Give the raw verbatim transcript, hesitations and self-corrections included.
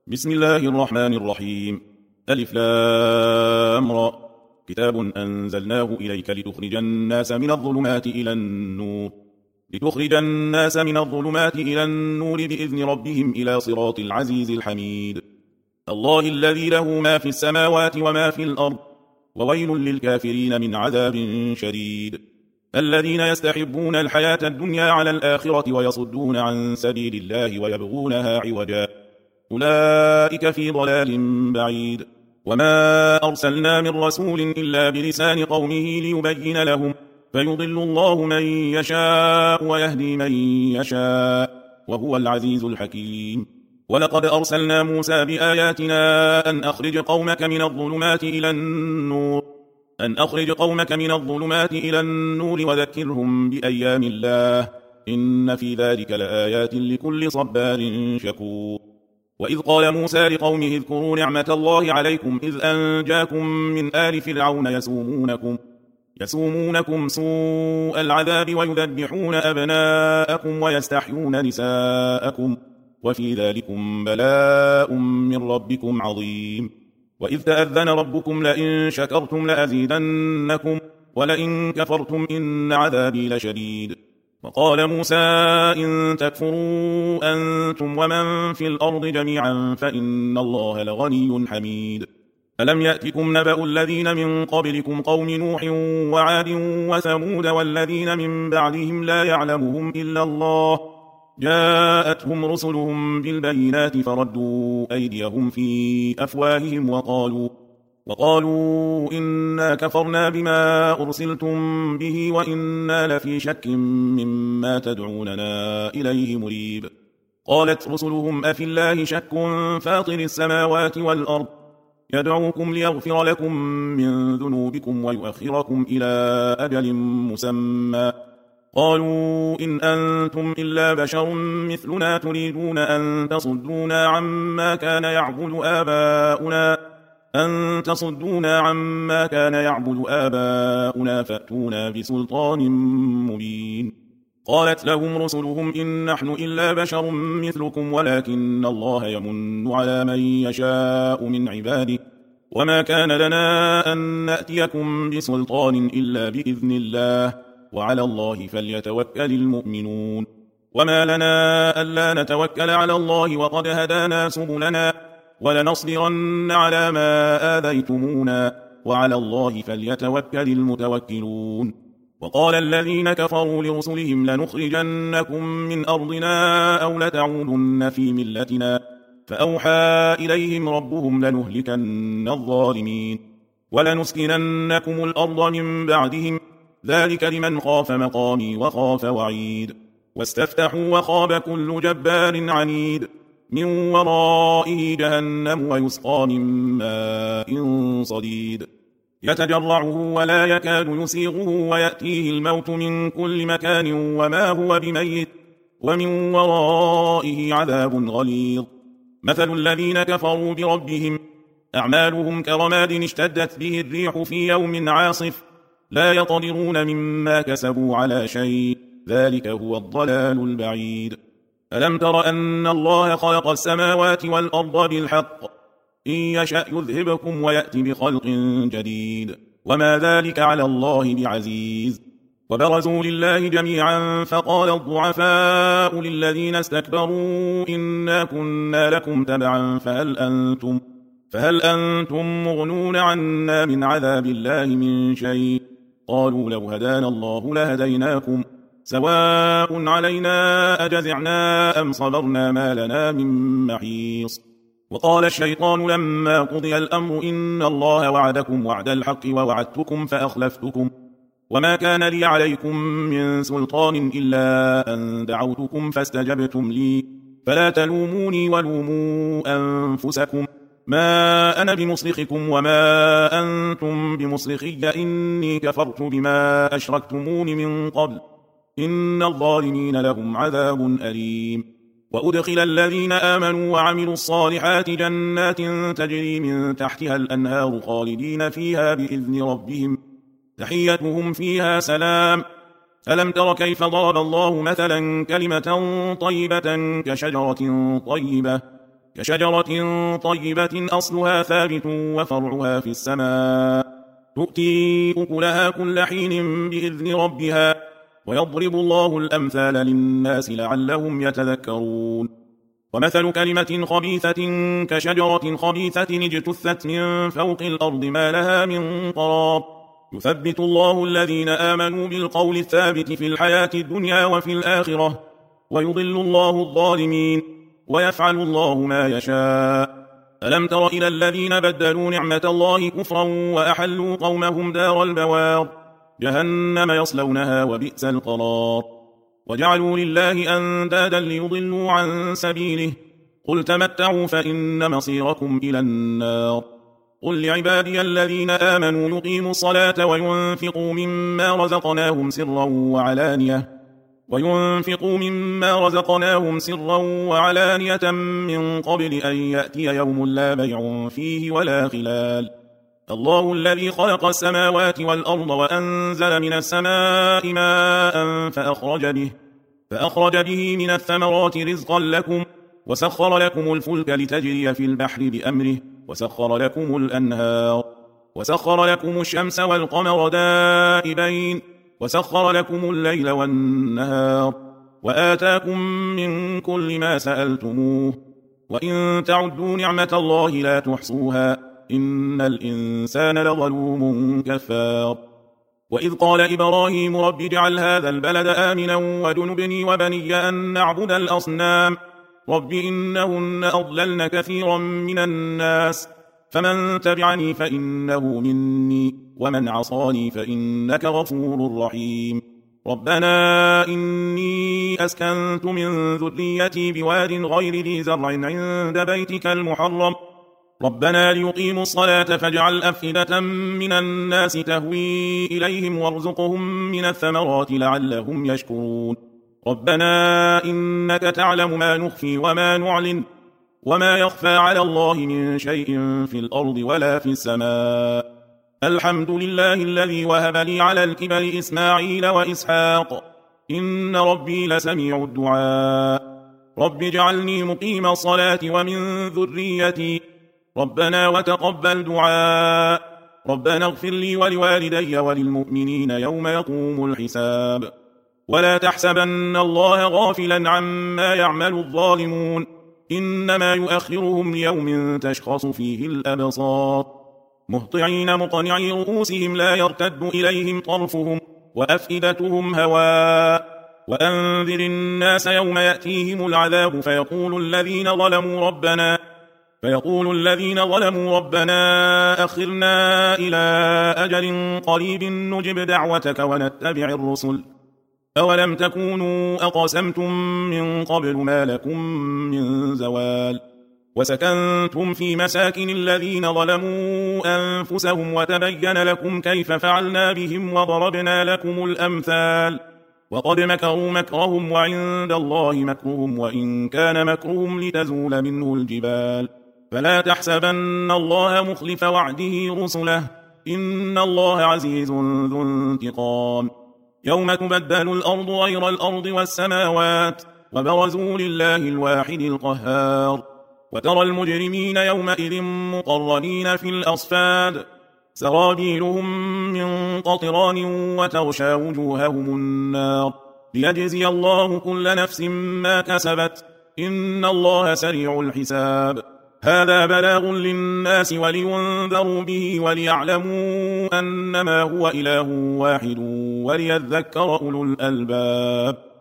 بسم الله الرحمن الرحيم. ألف لام را. كتاب أنزلناه إليك لتخرج الناس من الظلمات إلى النور لتخرج الناس من الظلمات إلى النور بإذن ربهم إلى صراط العزيز الحميد. الله الذي له ما في السماوات وما في الأرض، وويل للكافرين من عذاب شديد. الذين يستحبون الحياة الدنيا على الآخرة ويصدون عن سبيل الله ويبغونها عوجا، أولئك في ضلال بعيد. وما أرسلنا من رسول إلا بلسان قومه ليبين لهم، فيضل الله من يشاء ويهدي من يشاء، وهو العزيز الحكيم. ولقد أرسلنا موسى بآياتنا أن أخرج قومك من الظلمات إلى النور أن أخرج قومك من الظلمات إلى النور وذكرهم بأيام الله، إن في ذلك لآيات لكل صبار شكور. وإذ قال موسى لقومه اذكروا نعمة الله عليكم إذ أنجاكم من آل فرعون يسومونكم, يسومونكم سوء العذاب ويذبحون أبناءكم ويستحيون نساءكم، وفي ذلكم بلاء من ربكم عظيم. وإذ تأذن ربكم لئن شكرتم لأزيدنكم ولئن كفرتم إن عذابي لشديد. وقال موسى إن تكفروا أنتم ومن في الأرض جميعا فإن الله لغني حميد. ألم يأتكم نبأ الذين من قبلكم قوم نوح وعاد وثمود والذين من بعدهم لا يعلمهم إلا الله، جاءتهم رسلهم بالبينات فردوا أيديهم في أفواههم وقالوا وقالوا إنا كفرنا بما أرسلتم به وإنا لفي شك مما تدعوننا إليه مريب. قالت رسلهم أفي الله شك فاطر السماوات والأرض، يدعوكم ليغفر لكم من ذنوبكم ويؤخركم إلى أجل مسمى. قالوا إن أنتم إلا بشر مثلنا تريدون أن تصدونا عما كان يعبد آباؤنا أن تصدونا عما كان يعبد آباؤنا فأتونا بسلطان مبين. قالت لهم رسلهم إن نحن إلا بشر مثلكم ولكن الله يمن على من يشاء من عباده، وما كان لنا أن نأتيكم بسلطان إلا بإذن الله، وعلى الله فليتوكل المؤمنون. وما لنا ألا نتوكل على الله وقد هدانا سبلنا ولنصبرن على ما آذيتمونا، وعلى الله فليتوكل المتوكلون. وقال الذين كفروا لرسلهم لنخرجنكم من أرضنا أو لتعودن في ملتنا، فأوحى إليهم ربهم لنهلكن الظالمين ولنسكننكم الأرض من بعدهم، ذلك لمن خاف مقامي وخاف وعيد. واستفتحوا وخاب كل جبار عنيد، من ورائه جهنم ويسقى من ماء صديد، يتجرعه ولا يكاد يسيغه ويأتيه الموت من كل مكان وما هو بميت، ومن ورائه عذاب غليظ. مثل الذين كفروا بربهم أعمالهم كرماد اشتدت به الريح في يوم عاصف، لا يقدرون مما كسبوا على شيء، ذلك هو الضلال البعيد. ألم تر أن الله خلق السماوات والأرض بالحق، إن يشأ يذهبكم ويأتي بخلق جديد، وما ذلك على الله بعزيز. وبرزوا لله جميعا فقال الضعفاء للذين استكبروا إنا كنا لكم تبعا فهل أنتم, فهل أنتم مغنون عنا من عذاب الله من شيء؟ قالوا لو هدانا الله لهديناكم، سواء علينا أجزعنا أم صبرنا ما لنا من محيص. وقال الشيطان لما قضي الأمر إن الله وعدكم وعد الحق ووعدتكم فأخلفتكم، وما كان لي عليكم من سلطان إلا أن دعوتكم فاستجبتم لي، فلا تلوموني ولوموا أنفسكم، ما أنا بمصرخكم وما أنتم بمصرخي، إني كفرت بما أشركتمون من قبل، إن الظالمين لهم عذاب أليم. وأدخل الذين آمنوا وعملوا الصالحات جنات تجري من تحتها الأنهار خالدين فيها بإذن ربهم، تحيتهم فيها سلام. ألم تر كيف ضرب الله مثلا كلمة طيبة كشجرة طيبة كشجرة طيبة أصلها ثابت وفرعها في السماء تؤتي أكلها كل حين بإذن ربها ويضرب الله الأمثال للناس لعلهم يتذكرون ومثل كلمة خبيثة كشجرة خبيثة اجتثت من فوق الأرض ما لها من قرار يثبت الله الذين آمنوا بالقول الثابت في الحياة الدنيا وفي الآخرة ويضل الله الظالمين ويفعل الله ما يشاء ألم تر إلى الذين بدلوا نعمة الله كفرا وأحلوا قومهم دار البوار جهنم يصلونها وبئس القرار وجعلوا لله أندادا ليضلوا عن سبيله قل تمتعوا فإن مصيركم إلى النار قل لعبادي الذين آمنوا يقيموا الصلاة وينفقوا مما رزقناهم سرا وعلانية وينفقوا مما رزقناهم سرا وعلانية من قبل أن يأتي يوم لا بيع فيه ولا خلال الله الذي خلق السماوات والأرض وأنزل من السماء ماء فأخرج به, فأخرج به من الثمرات رزقا لكم وسخر لكم الفلك لتجري في البحر بأمره وسخر لكم الأنهار وسخر لكم الشمس والقمر دائبين وسخر لكم الليل والنهار وآتاكم من كل ما سألتموه وإن تعدوا نعمة الله لا تحصوها إن الإنسان لظلوم كفار وإذ قال إبراهيم رب اجعل هذا البلد آمنا وجنبني وبني أن نعبد الأصنام رب إنهن أضللن كثيرا من الناس فمن تبعني فإنه مني ومن عصاني فإنك غفور رحيم ربنا إني أسكنت من ذريتي بواد غير ذي زرع عند بيتك المحرم ربنا ليقيموا الصلاة فاجعل أفئدة من الناس تهوي إليهم وارزقهم من الثمرات لعلهم يشكرون ربنا إنك تعلم ما نخفي وما نعلن وما يخفى على الله من شيء في الأرض ولا في السماء الحمد لله الذي وهب لي على الكبر إسماعيل وإسحاق إن ربي لسميع الدعاء رب اجعلني مقيم الصلاة ومن ذريتي ربنا وتقبل دعاء ربنا اغفر لي ولوالدي وللمؤمنين يوم يقوم الحساب ولا تحسبن الله غافلا عما يعمل الظالمون إنما يؤخرهم ليوم تشخص فيه الأبصار مهطعين مقنعي رؤوسهم لا يرتد إليهم طرفهم وأفئدتهم هواء وأنذر الناس يوم يأتيهم العذاب فيقول الذين ظلموا ربنا فيقول الذين ظلموا ربنا أخرنا إلى أجل قريب نجب دعوتك ونتبع الرسل أولم تكونوا أقسمتم من قبل ما لكم من زوال وسكنتم في مساكن الذين ظلموا أنفسهم وتبين لكم كيف فعلنا بهم وضربنا لكم الأمثال وقد مكروا مكرهم وعند الله مكرهم وإن كان مكرهم لتزول منه الجبال فلا تحسبن الله مخلف وعده رسله إن الله عزيز ذو انتقام يوم تبدل الأرض غير الأرض والسماوات وبرزوا لله الواحد القهار وترى المجرمين يومئذ مقرنين في الأصفاد سرابيلهم من قطران وتغشى وجوههم النار ليجزي الله كل نفس ما كسبت إن الله سريع الحساب هذا بلاغ للناس ولينذروا به وليعلموا أنما هو إله واحد وليذكر أولو الألباب